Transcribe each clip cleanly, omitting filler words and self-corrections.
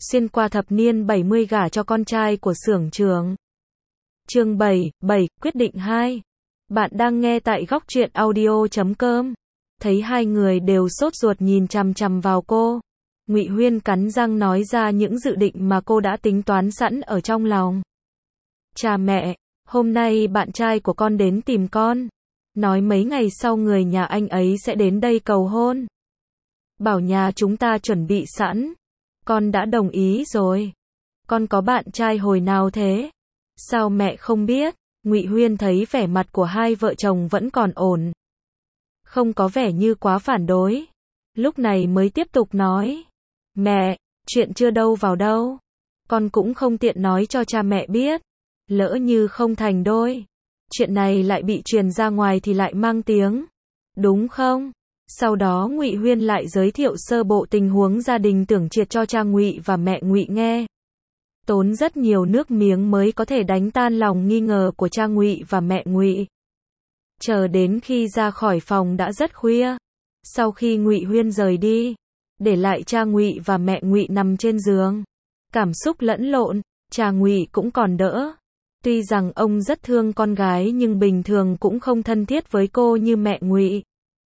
xuyên qua thập niên 70 gả cho con trai của xưởng trưởng. Chương 7, quyết định 2. Bạn đang nghe tại góc truyện audio.com. Thấy hai người đều sốt ruột nhìn chằm chằm vào cô, Ngụy Huyên cắn răng nói ra những dự định mà cô đã tính toán sẵn ở trong lòng. Cha mẹ, hôm nay bạn trai của con đến tìm con, nói mấy ngày sau người nhà anh ấy sẽ đến đây cầu hôn. Bảo nhà chúng ta chuẩn bị sẵn. Con đã đồng ý rồi. Con có bạn trai hồi nào thế? Sao mẹ không biết? Ngụy Huyên thấy vẻ mặt của hai vợ chồng vẫn còn ổn, không có vẻ như quá phản đối. Lúc này mới tiếp tục nói. Mẹ, chuyện chưa đâu vào đâu. Con cũng không tiện nói cho cha mẹ biết. Lỡ như không thành đôi, chuyện này lại bị truyền ra ngoài thì lại mang tiếng, đúng không? Sau đó Ngụy Huyên lại giới thiệu sơ bộ tình huống gia đình Tưởng Triệt cho cha Ngụy và mẹ Ngụy nghe. Tốn rất nhiều nước miếng mới có thể đánh tan lòng nghi ngờ của cha Ngụy và mẹ Ngụy. Chờ đến khi ra khỏi phòng đã rất khuya. Sau khi Ngụy Huyên rời đi, để lại cha Ngụy và mẹ Ngụy nằm trên giường, cảm xúc lẫn lộn. Cha Ngụy cũng còn đỡ. Tuy rằng ông rất thương con gái nhưng bình thường cũng không thân thiết với cô như mẹ Ngụy.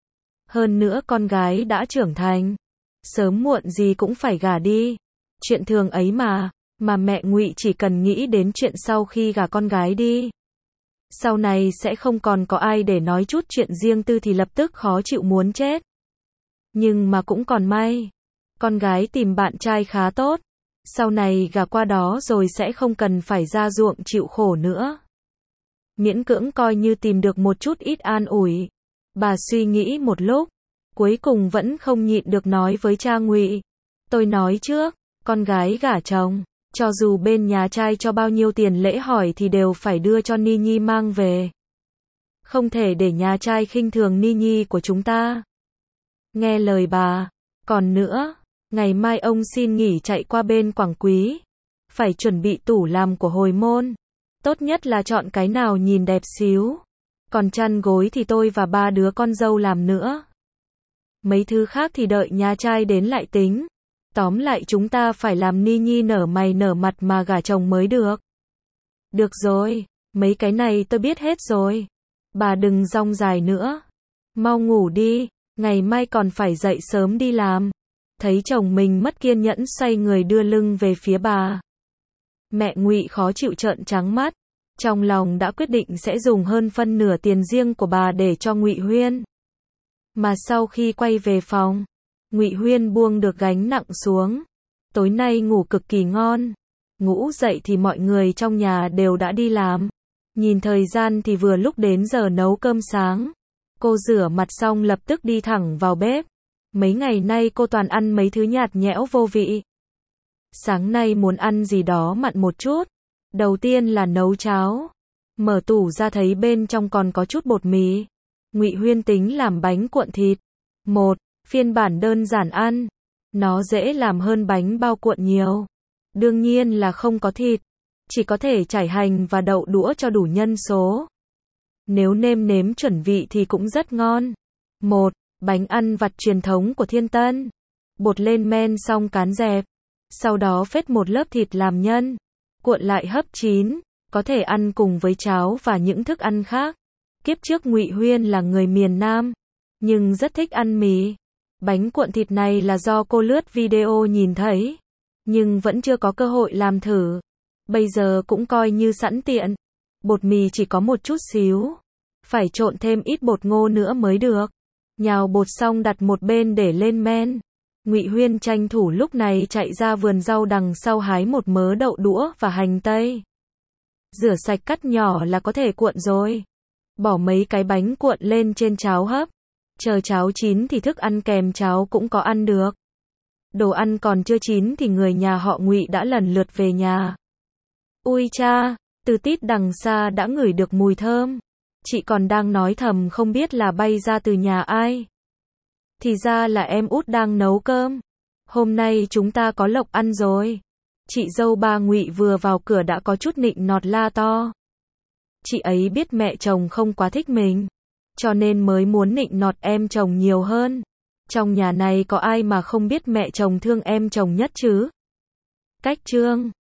Hơn nữa con gái đã trưởng thành, sớm muộn gì cũng phải gả đi. Chuyện thường ấy mà mẹ Ngụy chỉ cần nghĩ đến chuyện sau khi gả con gái đi, sau này sẽ không còn có ai để nói chút chuyện riêng tư thì lập tức khó chịu muốn chết. Nhưng mà cũng còn may, con gái tìm bạn trai khá tốt, sau này gả qua đó rồi sẽ không cần phải ra ruộng chịu khổ nữa. Miễn cưỡng coi như tìm được một chút ít an ủi. Bà suy nghĩ một lúc, cuối cùng vẫn không nhịn được nói với cha Ngụy. Tôi nói trước, con gái gả chồng, cho dù bên nhà trai cho bao nhiêu tiền lễ hỏi thì đều phải đưa cho Ni Nhi mang về. Không thể để nhà trai khinh thường Ni Nhi của chúng ta. Nghe lời bà. Còn nữa, ngày mai ông xin nghỉ chạy qua bên Quảng Quý. Phải chuẩn bị tủ làm của hồi môn. Tốt nhất là chọn cái nào nhìn đẹp xíu. Còn chăn gối thì tôi và ba đứa con dâu làm nữa. Mấy thứ khác thì đợi nhà trai đến lại tính. Tóm lại chúng ta phải làm Ni Nhi nở mày nở mặt mà gả chồng mới được. Được rồi, mấy cái này tôi biết hết rồi. Bà đừng rong dài nữa. Mau ngủ đi, ngày mai còn phải dậy sớm đi làm. Thấy chồng mình mất kiên nhẫn xoay người đưa lưng về phía bà. Mẹ Ngụy khó chịu trợn trắng mắt. Trong lòng đã quyết định sẽ dùng hơn phân nửa tiền riêng của bà để cho Ngụy Huyên. Mà sau khi quay về phòng, Ngụy Huyên buông được gánh nặng xuống. Tối nay ngủ cực kỳ ngon. Ngủ dậy thì mọi người trong nhà đều đã đi làm. Nhìn thời gian thì vừa lúc đến giờ nấu cơm sáng. Cô rửa mặt xong lập tức đi thẳng vào bếp. Mấy ngày nay cô toàn ăn mấy thứ nhạt nhẽo vô vị. Sáng nay muốn ăn gì đó mặn một chút. Đầu tiên là nấu cháo. Mở tủ ra thấy bên trong còn có chút bột mì. Ngụy Huyên tính làm bánh cuộn thịt. Phiên bản đơn giản ăn. Nó dễ làm hơn bánh bao cuộn nhiều. Đương nhiên là không có thịt. Chỉ có thể trải hành và đậu đũa cho đủ nhân số. Nếu nêm nếm chuẩn vị thì cũng rất ngon. Bánh ăn vặt truyền thống của Thiên Tân. Bột lên men xong cán dẹp. Sau đó phết một lớp thịt làm nhân. Cuộn lại hấp chín. Có thể ăn cùng với cháo và những thức ăn khác. Kiếp trước Ngụy Huyên là người miền Nam, nhưng rất thích ăn mì. Bánh cuộn thịt này là do cô lướt video nhìn thấy, nhưng vẫn chưa có cơ hội làm thử. Bây giờ cũng coi như sẵn tiện. Bột mì chỉ có một chút xíu. Phải trộn thêm ít bột ngô nữa mới được. Nhào bột xong đặt một bên để lên men. Ngụy Huyên tranh thủ lúc này chạy ra vườn rau đằng sau hái một mớ đậu đũa và hành tây. Rửa sạch cắt nhỏ là có thể cuộn rồi. Bỏ mấy cái bánh cuộn lên trên cháo hấp. Chờ cháo chín thì thức ăn kèm cháo cũng có ăn được. Đồ ăn còn chưa chín thì người nhà họ Ngụy đã lần lượt về nhà. Ui cha, từ tít đằng xa đã ngửi được mùi thơm. Chị còn đang nói thầm không biết là bay ra từ nhà ai. Thì ra là em út đang nấu cơm. Hôm nay chúng ta có lộc ăn rồi. Chị dâu ba Ngụy vừa vào cửa đã có chút nịnh nọt la to. Chị ấy biết mẹ chồng không quá thích mình, cho nên mới muốn nịnh nọt em chồng nhiều hơn. Trong nhà này có ai mà không biết mẹ chồng thương em chồng nhất chứ? cách chương